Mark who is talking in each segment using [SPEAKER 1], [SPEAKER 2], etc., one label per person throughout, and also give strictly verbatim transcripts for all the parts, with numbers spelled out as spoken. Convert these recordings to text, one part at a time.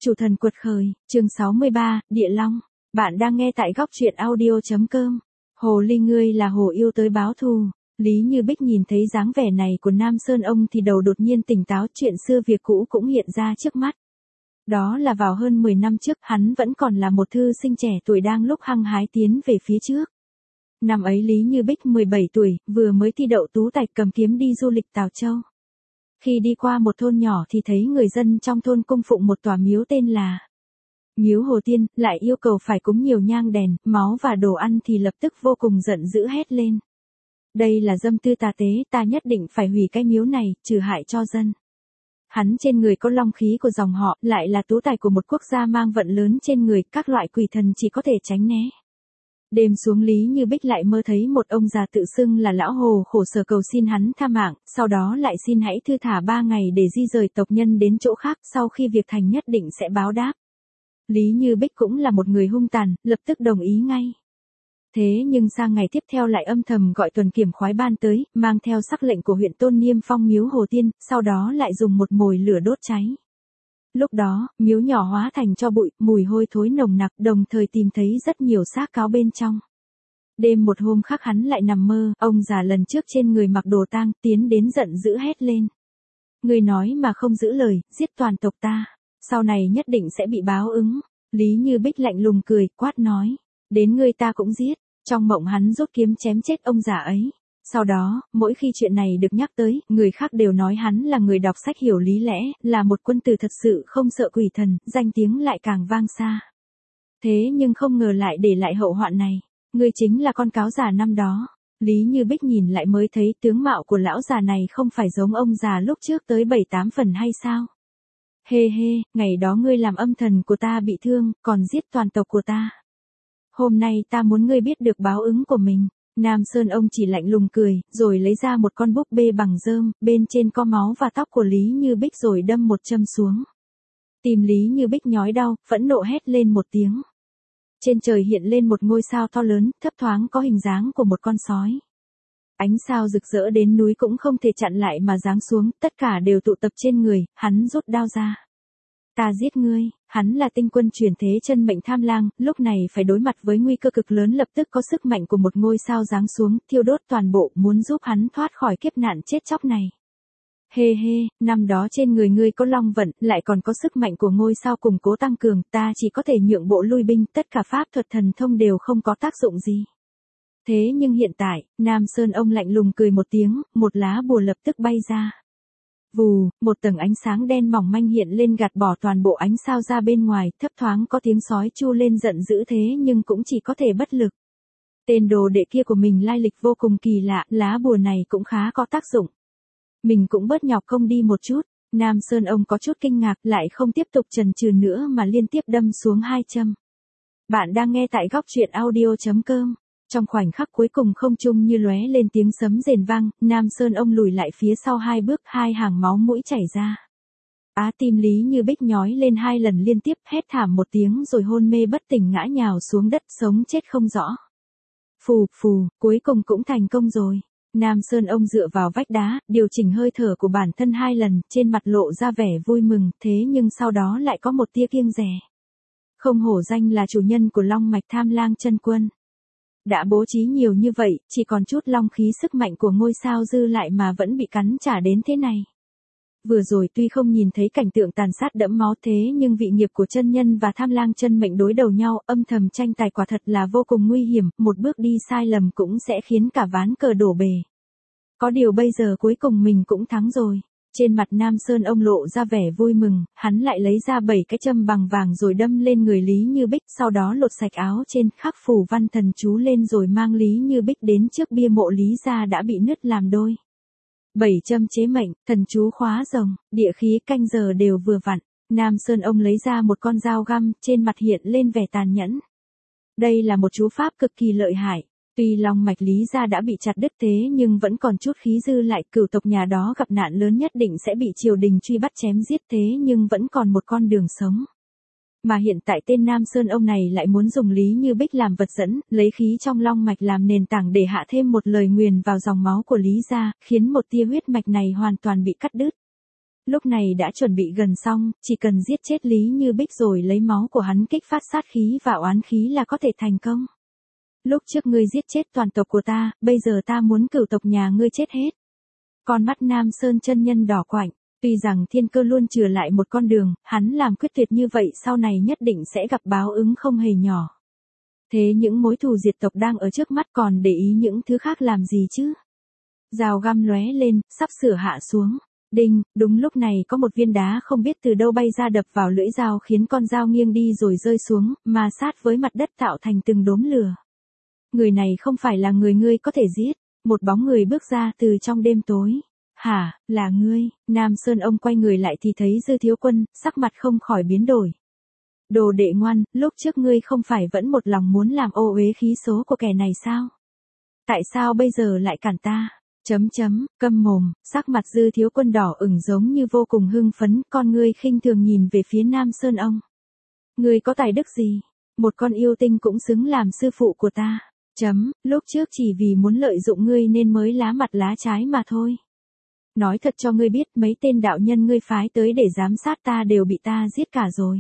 [SPEAKER 1] Chủ thần quật khởi, chương sáu mươi ba, Địa Long. Bạn đang nghe tại góc truyện audio.com. Hồ ly ngươi là hồ yêu tới báo thù. Lý Như Bích nhìn thấy dáng vẻ này của Nam Sơn ông thì đầu đột nhiên tỉnh táo, chuyện xưa việc cũ cũng hiện ra trước mắt. Đó là vào hơn mười năm trước, hắn vẫn còn là một thư sinh trẻ tuổi đang lúc hăng hái tiến về phía trước. Năm ấy Lý Như Bích mười bảy tuổi, vừa mới thi đậu tú tài, cầm kiếm đi du lịch Tào Châu. Khi đi qua một thôn nhỏ thì thấy người dân trong thôn cung phụng một tòa miếu tên là Miếu Hồ Tiên, lại yêu cầu phải cúng nhiều nhang đèn, máu và đồ ăn thì lập tức vô cùng giận dữ hét lên. Đây là dâm tư tà tế, ta nhất định phải hủy cái miếu này, trừ hại cho dân. Hắn trên người có long khí của dòng họ, lại là tú tài của một quốc gia mang vận lớn trên người, các loại quỷ thần chỉ có thể tránh né. Đêm xuống Lý Như Bích lại mơ thấy một ông già tự xưng là lão hồ khổ sở cầu xin hắn tha mạng, sau đó lại xin hãy thư thả ba ngày để di rời tộc nhân đến chỗ khác, sau khi việc thành nhất định sẽ báo đáp. Lý Như Bích cũng là một người hung tàn, lập tức đồng ý ngay. Thế nhưng sang ngày tiếp theo lại âm thầm gọi tuần kiểm khoái ban tới, mang theo sắc lệnh của huyện Tôn niêm phong miếu Hồ Tiên, sau đó lại dùng một mồi lửa đốt cháy. Lúc đó, miếu nhỏ hóa thành tro bụi, mùi hôi thối nồng nặc, đồng thời tìm thấy rất nhiều xác cáo bên trong. Đêm một hôm khác hắn lại nằm mơ, ông già lần trước trên người mặc đồ tang, tiến đến giận dữ hét lên. Người nói mà không giữ lời, giết toàn tộc ta, sau này nhất định sẽ bị báo ứng. Lý Như Bích lạnh lùng cười, quát nói, đến ngươi ta cũng giết. Trong mộng hắn rút kiếm chém chết ông già ấy. Sau đó, mỗi khi chuyện này được nhắc tới, người khác đều nói hắn là người đọc sách hiểu lý lẽ, là một quân tử thật sự không sợ quỷ thần, danh tiếng lại càng vang xa. Thế nhưng không ngờ lại để lại hậu hoạn này. Ngươi chính là con cáo già năm đó. Lý Như Bích nhìn lại mới thấy tướng mạo của lão già này không phải giống ông già lúc trước tới bảy tám phần hay sao? Hê hê, ngày đó ngươi làm âm thần của ta bị thương, còn giết toàn tộc của ta. Hôm nay ta muốn ngươi biết được báo ứng của mình. Nam Sơn ông chỉ lạnh lùng cười, rồi lấy ra một con búp bê bằng rơm, bên trên có máu và tóc của Lý Như Bích rồi đâm một châm xuống. Tim Lý Như Bích nhói đau, phẫn nộ hét lên một tiếng. Trên trời hiện lên một ngôi sao to lớn, thấp thoáng có hình dáng của một con sói. Ánh sao rực rỡ đến núi cũng không thể chặn lại mà giáng xuống, tất cả đều tụ tập trên người, hắn rút đao ra. Ta giết ngươi, hắn là tinh quân chuyển thế chân mệnh tham lang, lúc này phải đối mặt với nguy cơ cực lớn, lập tức có sức mạnh của một ngôi sao giáng xuống, thiêu đốt toàn bộ, muốn giúp hắn thoát khỏi kiếp nạn chết chóc này. Hê hê, năm đó trên người ngươi có long vận, lại còn có sức mạnh của ngôi sao củng cố tăng cường, ta chỉ có thể nhượng bộ lui binh, tất cả pháp thuật thần thông đều không có tác dụng gì. Thế nhưng hiện tại, Nam Sơn ông lạnh lùng cười một tiếng, một lá bùa lập tức bay ra. Vù, một tầng ánh sáng đen mỏng manh hiện lên gạt bỏ toàn bộ ánh sao ra bên ngoài, thấp thoáng có tiếng sói chu lên giận dữ thế nhưng cũng chỉ có thể bất lực. Tên đồ đệ kia của mình lai lịch vô cùng kỳ lạ, lá bùa này cũng khá có tác dụng. Mình cũng bớt nhọc công đi một chút. Nam Sơn ông có chút kinh ngạc, lại không tiếp tục chần chừ nữa mà liên tiếp đâm xuống hai châm. Bạn đang nghe tại góc truyện audio.com. Trong khoảnh khắc cuối cùng không trung như lóe lên tiếng sấm rền vang, Nam Sơn ông lùi lại phía sau hai bước, hai hàng máu mũi chảy ra. Á tim Lý Như Bích nhói lên hai lần liên tiếp, hét thảm một tiếng rồi hôn mê bất tỉnh ngã nhào xuống đất, sống chết không rõ. Phù phù, cuối cùng cũng thành công rồi. Nam Sơn ông dựa vào vách đá, điều chỉnh hơi thở của bản thân hai lần, trên mặt lộ ra vẻ vui mừng, thế nhưng sau đó lại có một tia kiêng dè. Không hổ danh là chủ nhân của Long Mạch Tham Lang chân quân. Đã bố trí nhiều như vậy, chỉ còn chút long khí sức mạnh của ngôi sao dư lại mà vẫn bị cắn trả đến thế này. Vừa rồi tuy không nhìn thấy cảnh tượng tàn sát đẫm máu thế nhưng vị nghiệp của chân nhân và tham lang chân mệnh đối đầu nhau, âm thầm tranh tài quả thật là vô cùng nguy hiểm, một bước đi sai lầm cũng sẽ khiến cả ván cờ đổ bể. Có điều bây giờ cuối cùng mình cũng thắng rồi. Trên mặt Nam Sơn ông lộ ra vẻ vui mừng, hắn lại lấy ra bảy cái châm bằng vàng rồi đâm lên người Lý Như Bích, sau đó lột sạch áo trên, khắc phủ văn thần chú lên rồi mang Lý Như Bích đến trước bia mộ Lý gia đã bị nứt làm đôi. Bảy châm chế mệnh, thần chú khóa rồng, địa khí canh giờ đều vừa vặn. Nam Sơn ông lấy ra một con dao găm, trên mặt hiện lên vẻ tàn nhẫn. Đây là một chú pháp cực kỳ lợi hại. Tuy long mạch Lý gia đã bị chặt đứt thế nhưng vẫn còn chút khí dư lại, cửu tộc nhà đó gặp nạn lớn nhất định sẽ bị triều đình truy bắt chém giết thế nhưng vẫn còn một con đường sống. Mà hiện tại tên Nam Sơn ông này lại muốn dùng Lý Như Bích làm vật dẫn, lấy khí trong long mạch làm nền tảng để hạ thêm một lời nguyền vào dòng máu của Lý gia, khiến một tia huyết mạch này hoàn toàn bị cắt đứt. Lúc này đã chuẩn bị gần xong, chỉ cần giết chết Lý Như Bích rồi lấy máu của hắn kích phát sát khí và oán khí là có thể thành công. Lúc trước ngươi giết chết toàn tộc của ta, bây giờ ta muốn cửu tộc nhà ngươi chết hết. Con mắt Nam Sơn chân nhân đỏ quạnh, tuy rằng thiên cơ luôn chừa lại một con đường, hắn làm quyết tuyệt như vậy sau này nhất định sẽ gặp báo ứng không hề nhỏ. Thế những mối thù diệt tộc đang ở trước mắt còn để ý những thứ khác làm gì chứ? Dao găm lóe lên, sắp sửa hạ xuống. Đinh, đúng lúc này có một viên đá không biết từ đâu bay ra đập vào lưỡi dao khiến con dao nghiêng đi rồi rơi xuống, mà sát với mặt đất tạo thành từng đốm lửa. Người này không phải là người ngươi có thể giết. Một bóng người bước ra từ trong đêm tối. Hả, là ngươi? Nam Sơn ông quay người lại thì thấy Dư Thiếu Quân, sắc mặt không khỏi biến đổi. Đồ đệ ngoan, lúc trước ngươi không phải vẫn một lòng muốn làm ô uế khí số của kẻ này sao? Tại sao bây giờ lại cản ta? Chấm chấm, câm mồm, sắc mặt Dư Thiếu Quân đỏ ửng giống như vô cùng hưng phấn, con ngươi khinh thường nhìn về phía Nam Sơn ông. Ngươi có tài đức gì? Một con yêu tinh cũng xứng làm sư phụ của ta. Chấm, lúc trước chỉ vì muốn lợi dụng ngươi nên mới lá mặt lá trái mà thôi. Nói thật cho ngươi biết mấy tên đạo nhân ngươi phái tới để giám sát ta đều bị ta giết cả rồi.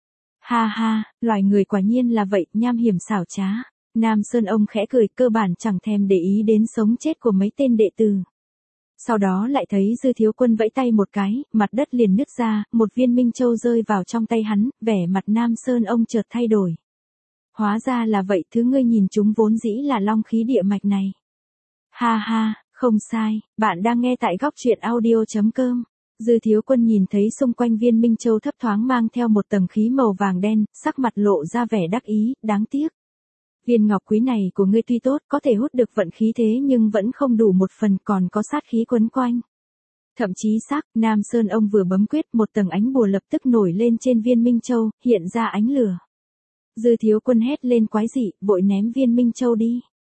[SPEAKER 1] Ha ha, loài người quả nhiên là vậy, nham hiểm xảo trá. Nam Sơn ông khẽ cười, cơ bản chẳng thèm để ý đến sống chết của mấy tên đệ tử. Sau đó lại thấy Dư Thiếu Quân vẫy tay một cái, mặt đất liền nứt ra, một viên minh châu rơi vào trong tay hắn, vẻ mặt Nam Sơn ông chợt thay đổi. Hóa ra là vậy, thứ ngươi nhìn chúng vốn dĩ là long khí địa mạch này. Ha ha, không sai, bạn đang nghe tại góc truyện audio chấm com. Dư Thiếu Quân nhìn thấy xung quanh viên minh châu thấp thoáng mang theo một tầng khí màu vàng đen, sắc mặt lộ ra vẻ đắc ý, đáng tiếc. Viên ngọc quý này của ngươi tuy tốt, có thể hút được vận khí thế nhưng vẫn không đủ một phần, còn có sát khí quấn quanh. Thậm chí xác, Nam Sơn ông vừa bấm quyết, một tầng ánh bùa lập tức nổi lên trên viên minh châu, hiện ra ánh lửa. Dư Thiếu Quân hét lên quái dị, vội ném viên minh châu đi.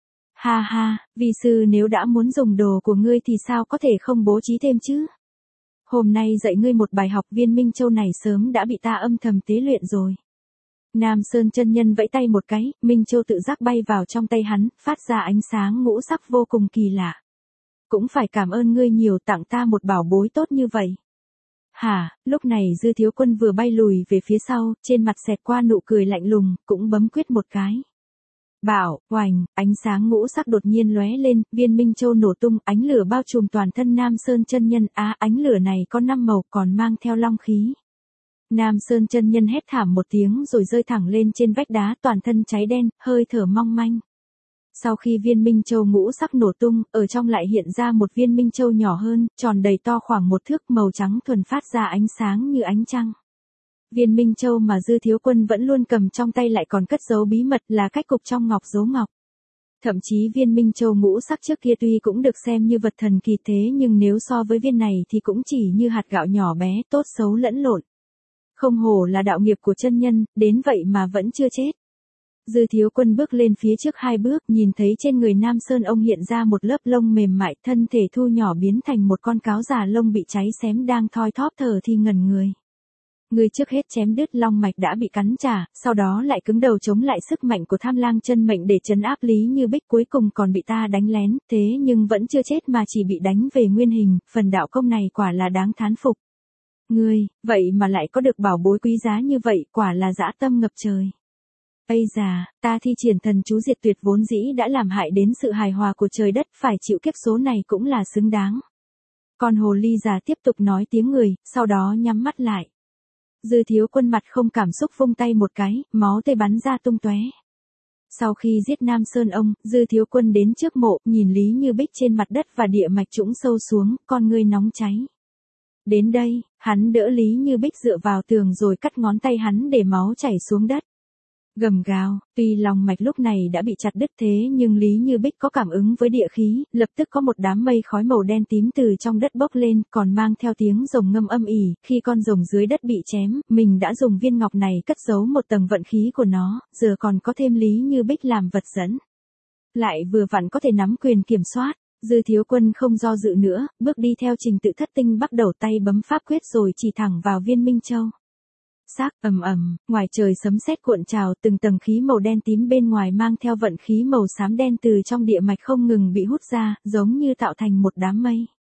[SPEAKER 1] Ha ha, vi sư nếu đã muốn dùng đồ của ngươi thì sao có thể không bố trí thêm chứ? Hôm nay dạy ngươi một bài học, viên minh châu này sớm đã bị ta âm thầm tế luyện rồi. Nam Sơn chân nhân vẫy tay một cái, minh châu tự giác bay vào trong tay hắn, phát ra ánh sáng ngũ sắc vô cùng kỳ lạ. Cũng phải cảm ơn ngươi nhiều, tặng ta một bảo bối tốt như vậy. Hả, lúc này Dư Thiếu Quân vừa bay lùi về phía sau, trên mặt xẹt qua nụ cười lạnh lùng, cũng bấm quyết một cái. Bảo, oành, ánh sáng ngũ sắc đột nhiên lóe lên, viên minh châu nổ tung, ánh lửa bao trùm toàn thân Nam Sơn chân nhân, á, ánh lửa này có năm màu còn mang theo long khí. Nam Sơn chân nhân hét thảm một tiếng rồi rơi thẳng lên trên vách đá, toàn thân cháy đen, hơi thở mong manh. Sau khi viên minh châu ngũ sắc nổ tung, ở trong lại hiện ra một viên minh châu nhỏ hơn, tròn đầy to khoảng một thước, màu trắng thuần, phát ra ánh sáng như ánh trăng. Viên minh châu mà Dư Thiếu Quân vẫn luôn cầm trong tay lại còn cất giấu bí mật, là cách cục trong ngọc giấu ngọc. Thậm chí viên minh châu ngũ sắc trước kia tuy cũng được xem như vật thần kỳ thế nhưng nếu so với viên này thì cũng chỉ như hạt gạo nhỏ bé, tốt xấu lẫn lộn. Không hổ là đạo nghiệp của chân nhân, đến vậy mà vẫn chưa chết. Dư Thiếu Quân bước lên phía trước hai bước, nhìn thấy trên người Nam Sơn ông hiện ra một lớp lông mềm mại, thân thể thu nhỏ biến thành một con cáo già lông bị cháy xém đang thoi thóp thở thì ngẩn người. Người trước hết chém đứt long mạch đã bị cắn trả, sau đó lại cứng đầu chống lại sức mạnh của Tham Lang chân mệnh để trấn áp Lý Như Bích, cuối cùng còn bị ta đánh lén, thế nhưng vẫn chưa chết mà chỉ bị đánh về nguyên hình, phần đạo công này quả là đáng thán phục. Ngươi, vậy mà lại có được bảo bối quý giá như vậy, quả là dã tâm ngập trời. Ây già, ta thi triển thần chú diệt tuyệt vốn dĩ đã làm hại đến sự hài hòa của trời đất, phải chịu kiếp số này cũng là xứng đáng. Còn hồ ly già tiếp tục nói tiếng người, sau đó nhắm mắt lại. Dư Thiếu Quân mặt không cảm xúc vung tay một cái, máu tươi bắn ra tung tóe. Sau khi giết Nam Sơn ông, Dư Thiếu Quân đến trước mộ, nhìn Lý Như Bích trên mặt đất và địa mạch trũng sâu xuống, con ngươi nóng cháy. Đến đây, hắn đỡ Lý Như Bích dựa vào tường rồi cắt ngón tay hắn để máu chảy xuống đất. Gầm gào, tuy lòng mạch lúc này đã bị chặt đứt thế nhưng Lý Như Bích có cảm ứng với địa khí, lập tức có một đám mây khói màu đen tím từ trong đất bốc lên, còn mang theo tiếng rồng ngâm âm ỉ, khi con rồng dưới đất bị chém, mình đã dùng viên ngọc này cất giấu một tầng vận khí của nó, giờ còn có thêm Lý Như Bích làm vật dẫn. Lại vừa vặn có thể nắm quyền kiểm soát. Dư Thiếu Quân không do dự nữa, bước đi theo trình tự thất tinh, bắt đầu tay bấm pháp quyết rồi chỉ thẳng vào viên minh châu. Xác, ầm ầm, ngoài trời sấm sét cuộn trào, từng tầng khí màu đen tím bên ngoài mang theo vận khí màu xám đen từ trong địa mạch không ngừng bị hút ra, giống như tạo thành một đám mây.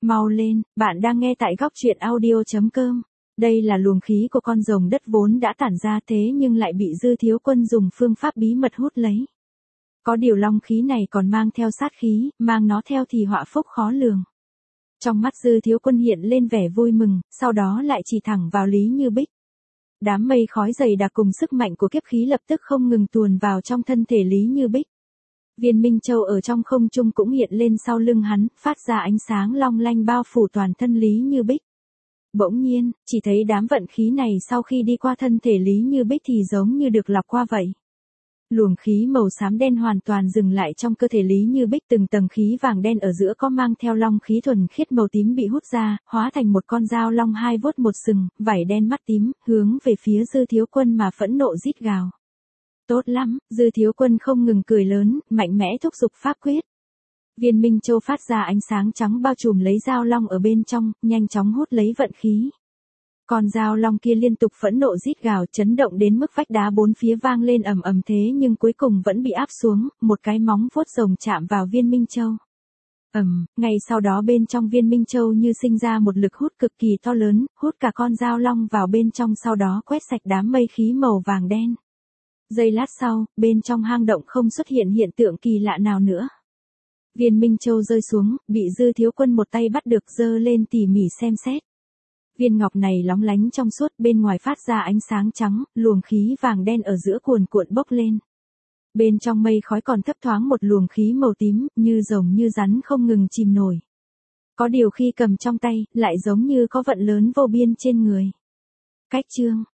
[SPEAKER 1] Mau lên, bạn đang nghe tại góc truyện audio.com. Đây là luồng khí của con rồng đất vốn đã tản ra thế nhưng lại bị Dư Thiếu Quân dùng phương pháp bí mật hút lấy. Có điều long khí này còn mang theo sát khí, mang nó theo thì họa phúc khó lường. Trong mắt Dư Thiếu Quân hiện lên vẻ vui mừng, sau đó lại chỉ thẳng vào Lý Như Bích. Đám mây khói dày đặc cùng sức mạnh của kiếp khí lập tức không ngừng tuồn vào trong thân thể Lý Như Bích. Viên Minh Châu ở trong không trung cũng hiện lên sau lưng hắn, phát ra ánh sáng long lanh bao phủ toàn thân Lý Như Bích. Bỗng nhiên, chỉ thấy đám vận khí này sau khi đi qua thân thể Lý Như Bích thì giống như được lọc qua vậy. Luồng khí màu xám đen hoàn toàn dừng lại trong cơ thể Lý Như Bích, từng tầng khí vàng đen ở giữa có mang theo long khí thuần khiết màu tím bị hút ra, hóa thành một con dao long hai vuốt một sừng, vảy đen mắt tím, hướng về phía Dư Thiếu Quân mà phẫn nộ rít gào. Tốt lắm, Dư Thiếu Quân không ngừng cười lớn, mạnh mẽ thúc giục pháp quyết. Viên Minh Châu phát ra ánh sáng trắng bao trùm lấy dao long ở bên trong, nhanh chóng hút lấy vận khí. Con dao long kia liên tục phẫn nộ rít gào, chấn động đến mức vách đá bốn phía vang lên ầm ầm, thế nhưng cuối cùng vẫn bị áp xuống, một cái móng vuốt rồng chạm vào Viên Minh Châu. Ầm, ngay sau đó bên trong Viên Minh Châu như sinh ra một lực hút cực kỳ to lớn, hút cả con dao long vào bên trong, sau đó quét sạch đám mây khí màu vàng đen. Giây lát sau, bên trong hang động không xuất hiện hiện tượng kỳ lạ nào nữa. Viên Minh Châu rơi xuống, bị Dư Thiếu Quân một tay bắt được giơ lên tỉ mỉ xem xét. Viên ngọc này lóng lánh trong suốt, bên ngoài phát ra ánh sáng trắng, luồng khí vàng đen ở giữa cuồn cuộn bốc lên. Bên trong mây khói còn thấp thoáng một luồng khí màu tím, như rồng như rắn không ngừng chìm nổi. Có điều khi cầm trong tay, lại giống như có vận lớn vô biên trên người. Cách chương